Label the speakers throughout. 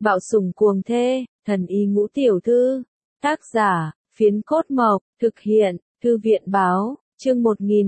Speaker 1: Bạo sủng cuồng thê, thần y ngũ tiểu thư. Tác giả, Phiến Cốt Mộc, thực hiện, Thư viện báo, chương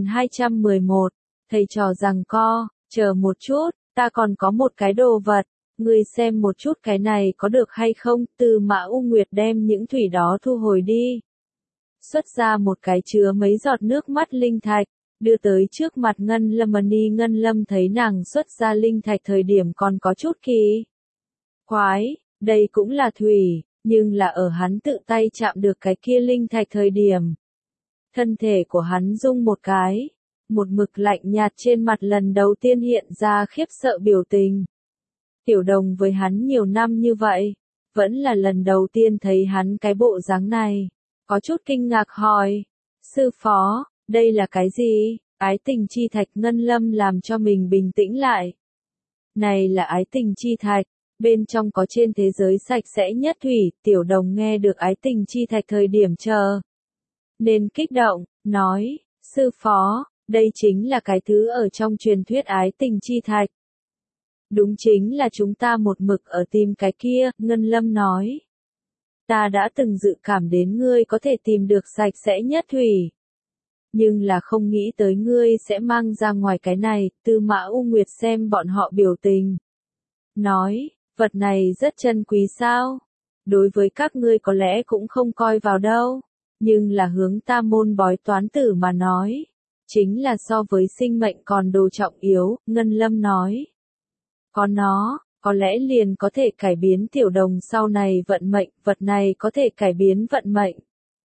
Speaker 1: 1211. Thầy trò giằng co, chờ một chút, ta còn có một cái đồ vật, ngươi xem một chút cái này có được hay không? Tư Mã U Nguyệt đem những thủy đó thu hồi đi. Xuất ra một cái chứa mấy giọt nước mắt linh thạch, đưa tới trước mặt Ngân Lâm. Ngân Lâm thấy nàng xuất ra linh thạch thời điểm còn có chút kỳ quái, đây cũng là thủy, nhưng là ở hắn tự tay chạm được cái kia linh thạch thời điểm. Thân thể của hắn rung một cái, một mực lạnh nhạt trên mặt lần đầu tiên hiện ra khiếp sợ biểu tình. Tiểu Đồng với hắn nhiều năm như vậy, vẫn là lần đầu tiên thấy hắn cái bộ dáng này, có chút kinh ngạc hỏi, sư phó, đây là cái gì? Ái tình chi thạch. Ngân Lâm làm cho mình bình tĩnh lại. Này là ái tình chi thạch, bên trong có trên thế giới sạch sẽ nhất thủy. Tiểu Đồng nghe được ái tình chi thạch thời điểm nên kích động, nói, sư phó, đây chính là cái thứ ở trong truyền thuyết ái tình chi thạch. Đúng chính là chúng ta một mực ở tìm cái kia. Ngân Lâm nói, ta đã từng dự cảm đến ngươi có thể tìm được sạch sẽ nhất thủy. Nhưng là không nghĩ tới ngươi sẽ mang ra ngoài cái này. Tư Mã U Nguyệt xem bọn họ biểu tình, nói, vật này rất chân quý sao? Đối với các ngươi có lẽ cũng không coi vào đâu, nhưng là hướng ta môn bói toán tử mà nói, chính là so với sinh mệnh còn đồ trọng yếu. Ngân Lâm nói, có nó, có lẽ liền có thể cải biến Tiểu Đồng sau này vận mệnh, vật này có thể cải biến vận mệnh.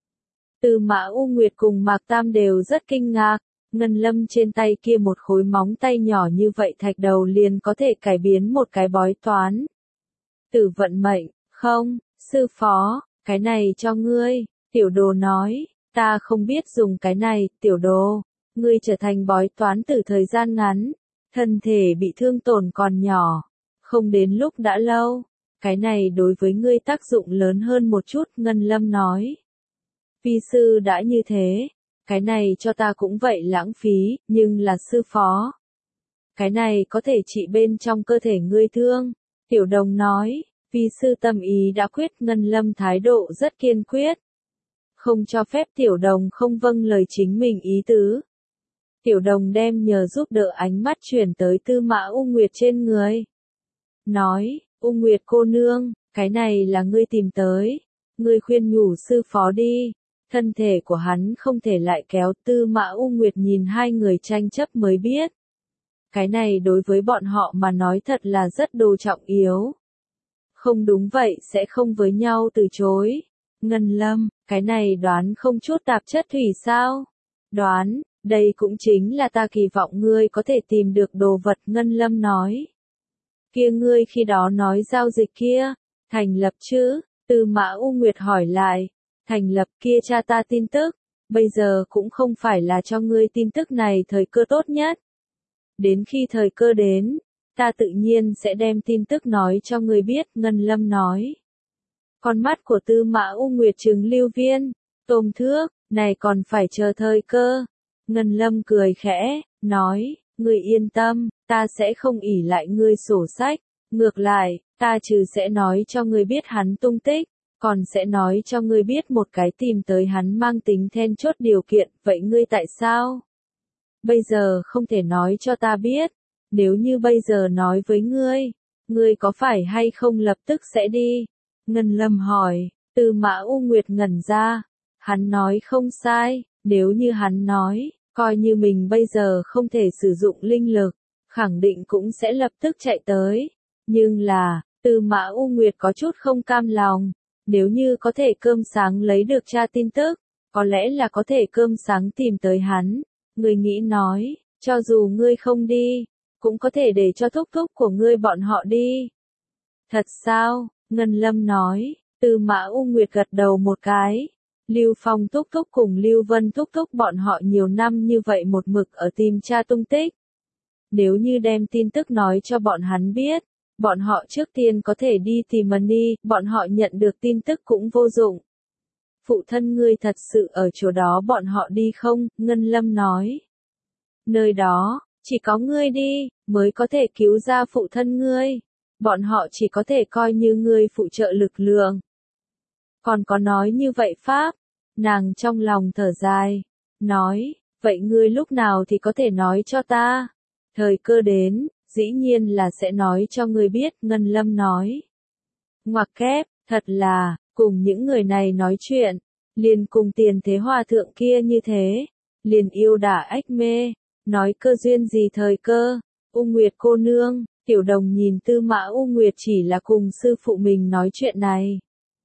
Speaker 1: Tư Mã U Nguyệt cùng Mạc Tam đều rất kinh ngạc, Ngân Lâm trên tay kia một khối móng tay nhỏ như vậy thạch đầu liền có thể cải biến một cái bói toán tử vận mệnh. Không, sư phó, cái này cho ngươi. Tiểu Đồ nói, ta không biết dùng cái này. Tiểu Đồ, ngươi trở thành bói toán tử thời gian ngắn, thân thể bị thương tổn còn nhỏ, không đến lúc đã lâu, cái này đối với ngươi tác dụng lớn hơn một chút. Ngân Lâm nói, vi sư đã như thế, cái này cho ta cũng vậy lãng phí, nhưng là sư phó, cái này có thể trị bên trong cơ thể ngươi thương. Tiểu Đồng nói, vi sư tâm ý đã quyết. Ngân Lâm thái độ rất kiên quyết, không cho phép Tiểu Đồng không vâng lời chính mình ý tứ. Tiểu Đồng đem nhờ giúp đỡ ánh mắt chuyển tới Tư Mã U Nguyệt trên người. Nói, U Nguyệt cô nương, cái này là ngươi tìm tới. Ngươi khuyên nhủ sư phó đi. Thân thể của hắn không thể lại kéo. Tư Mã U Nguyệt nhìn hai người tranh chấp mới biết. Cái này đối với bọn họ mà nói thật là rất đồ trọng yếu. Không đúng vậy sẽ không với nhau từ chối. Ngân Lâm, cái này đoán không chút tạp chất thủy sao? Đoán. Đây cũng chính là ta kỳ vọng ngươi có thể tìm được đồ vật. Ngân Lâm nói, kia ngươi khi đó nói giao dịch kia, thành lập chứ? Tư Mã U Nguyệt hỏi lại, thành lập kia cha ta tin tức, bây giờ cũng không phải là cho ngươi tin tức này thời cơ tốt nhất. Đến khi thời cơ đến, ta tự nhiên sẽ đem tin tức nói cho ngươi biết. Ngân Lâm nói, con mắt của Tư Mã U Nguyệt trừng Lưu Viên, Tôm Thước, này còn phải chờ thời cơ. Ngân Lâm cười khẽ, nói, ngươi yên tâm, ta sẽ không ỷ lại ngươi sổ sách, ngược lại, ta trừ sẽ nói cho ngươi biết hắn tung tích, còn sẽ nói cho ngươi biết một cái tìm tới hắn mang tính then chốt điều kiện. Vậy ngươi tại sao bây giờ không thể nói cho ta biết? Nếu như bây giờ nói với ngươi có phải hay không lập tức sẽ đi? Ngân Lâm hỏi. Tư Mã U Nguyệt ngẩn ra, hắn nói không sai, nếu như hắn nói, coi như mình bây giờ không thể sử dụng linh lực, khẳng định cũng sẽ lập tức chạy tới. Nhưng là, Tư Mã U Nguyệt có chút không cam lòng, nếu như có thể cơm sáng lấy được tra tin tức, có lẽ là có thể cơm sáng tìm tới hắn. Ngươi nghĩ nói, cho dù ngươi không đi, cũng có thể để cho thúc thúc của ngươi bọn họ đi. Thật sao? Ngân Lâm nói. Tư Mã U Nguyệt gật đầu một cái. Lưu Phong thúc thúc cùng Lưu Vân thúc thúc bọn họ nhiều năm như vậy một mực ở tìm tra tung tích. Nếu như đem tin tức nói cho bọn hắn biết, bọn họ trước tiên có thể đi tìm đi, bọn họ nhận được tin tức cũng vô dụng. Phụ thân ngươi thật sự ở chỗ đó bọn họ đi không? Ngân Lâm nói. Nơi đó, chỉ có ngươi đi, mới có thể cứu ra phụ thân ngươi. bọn họ chỉ có thể coi như ngươi phụ trợ lực lượng. Còn có nói như vậy Pháp, nàng trong lòng thở dài, nói, vậy ngươi lúc nào thì có thể nói cho ta? Thời cơ đến, dĩ nhiên là sẽ nói cho ngươi biết, Ngân Lâm nói. Ngoặc kép, thật là, cùng những người này nói chuyện, liền cùng Tiền Thế Hòa thượng kia như thế, liền yêu đả ách mê, nói cơ duyên gì thời cơ, U Nguyệt cô nương, Tiểu Đồng nhìn Tư Mã U Nguyệt chỉ là cùng sư phụ mình nói chuyện này.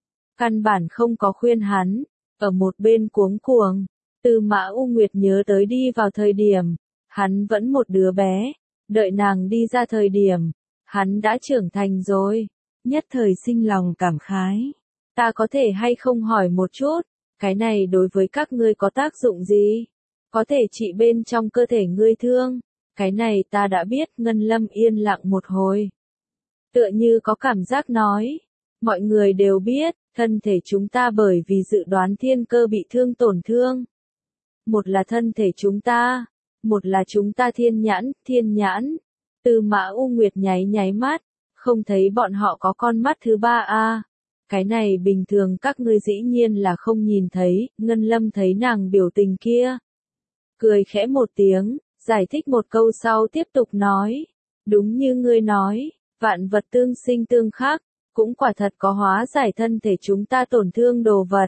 Speaker 1: Căn bản không có khuyên hắn, ở một bên cuống cuồng, Tư Mã U Nguyệt nhớ tới đi vào thời điểm, hắn vẫn một đứa bé, đợi nàng đi ra thời điểm, hắn đã trưởng thành rồi, nhất thời sinh lòng cảm khái. Ta có thể hay không hỏi một chút, cái này đối với các ngươi có tác dụng gì? Có thể trị bên trong cơ thể ngươi thương, cái này ta đã biết. Ngân Lâm yên lặng một hồi. Tựa như có cảm giác nói, mọi người đều biết, thân thể chúng ta bởi vì dự đoán thiên cơ bị thương tổn thương. Một là thân thể chúng ta, một là chúng ta thiên nhãn. Tư Mã U Nguyệt nháy nháy mắt, không thấy bọn họ có con mắt thứ ba à. Cái này bình thường các ngươi dĩ nhiên là không nhìn thấy. Ngân Lâm thấy nàng biểu tình kia, cười khẽ một tiếng, giải thích một câu sau tiếp tục nói, đúng như ngươi nói, vạn vật tương sinh tương khắc, cũng quả thật có hóa giải thân thể chúng ta tổn thương đồ vật.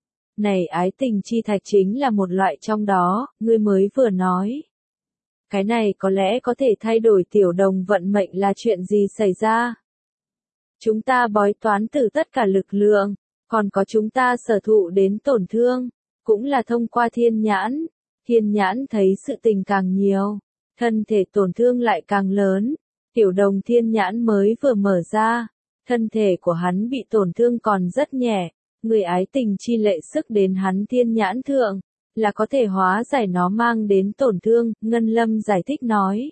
Speaker 1: Này ái tình chi thạch chính là một loại trong đó, ngươi mới vừa nói. Cái này có lẽ có thể thay đổi Tiểu Đồng vận mệnh là chuyện gì xảy ra? Chúng ta bói toán từ tất cả lực lượng, còn có chúng ta sở thụ đến tổn thương, cũng là thông qua thiên nhãn. Thiên nhãn thấy sự tình càng nhiều, thân thể tổn thương lại càng lớn. Tiểu Đồng thiên nhãn mới vừa mở ra, thân thể của hắn bị tổn thương còn rất nhẹ, người ái tình chi lệ sức đến hắn thiên nhãn thượng, là có thể hóa giải nó mang đến tổn thương. Ngân Lâm giải thích nói.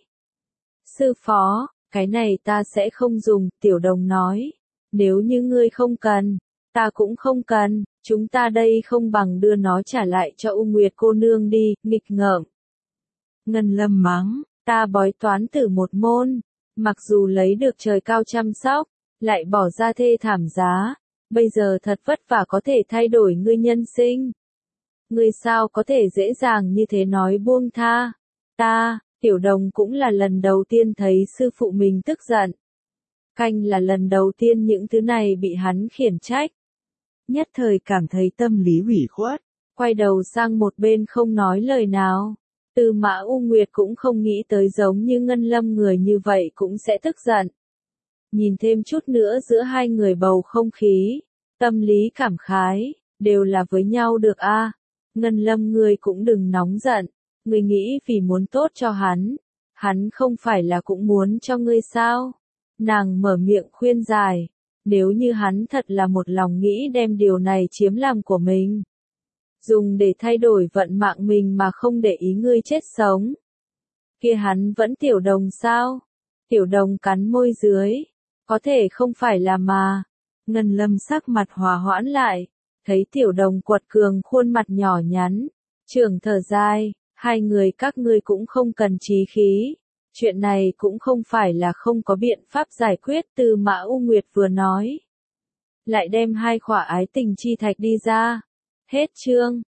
Speaker 1: Sư phó, cái này ta sẽ không dùng, Tiểu Đồng nói. Nếu như ngươi không cần, ta cũng không cần, chúng ta đây không bằng đưa nó trả lại cho U Nguyệt cô nương đi, nghịch ngợm. Ngân Lâm mắng, ta bói toán tử một môn, mặc dù lấy được trời cao chăm sóc, lại bỏ ra thê thảm giá, bây giờ thật vất vả có thể thay đổi ngươi nhân sinh. Ngươi sao có thể dễ dàng như thế nói buông tha? Ta, Tiểu Đồng cũng là lần đầu tiên thấy sư phụ mình tức giận. Canh là lần đầu tiên những thứ này bị hắn khiển trách. Nhất thời cảm thấy tâm lý ủy khuất, quay đầu sang một bên không nói lời nào. Tư Mã U Nguyệt cũng không nghĩ tới giống như Ngân Lâm người như vậy cũng sẽ tức giận. Nhìn thêm chút nữa giữa hai người bầu không khí, tâm lý cảm khái, đều là với nhau được a. Ngân Lâm ngươi cũng đừng nóng giận, ngươi nghĩ vì muốn tốt cho hắn không phải là cũng muốn cho ngươi sao? Nàng mở miệng khuyên giải, nếu như hắn thật là một lòng nghĩ đem điều này chiếm làm của mình, dùng để thay đổi vận mạng mình mà không để ý ngươi chết sống, kia hắn vẫn Tiểu Đồng sao? Tiểu Đồng cắn môi dưới, có thể không phải là mà. Ngân Lâm sắc mặt hòa hoãn lại, thấy Tiểu Đồng quật cường khuôn mặt nhỏ nhắn, trưởng thở dài, hai người các ngươi cũng không cần chí khí. Chuyện này cũng không phải là không có biện pháp giải quyết. Tư Mã U Nguyệt vừa nói, lại đem hai khỏa ái tình chi thạch đi ra. Hết chương.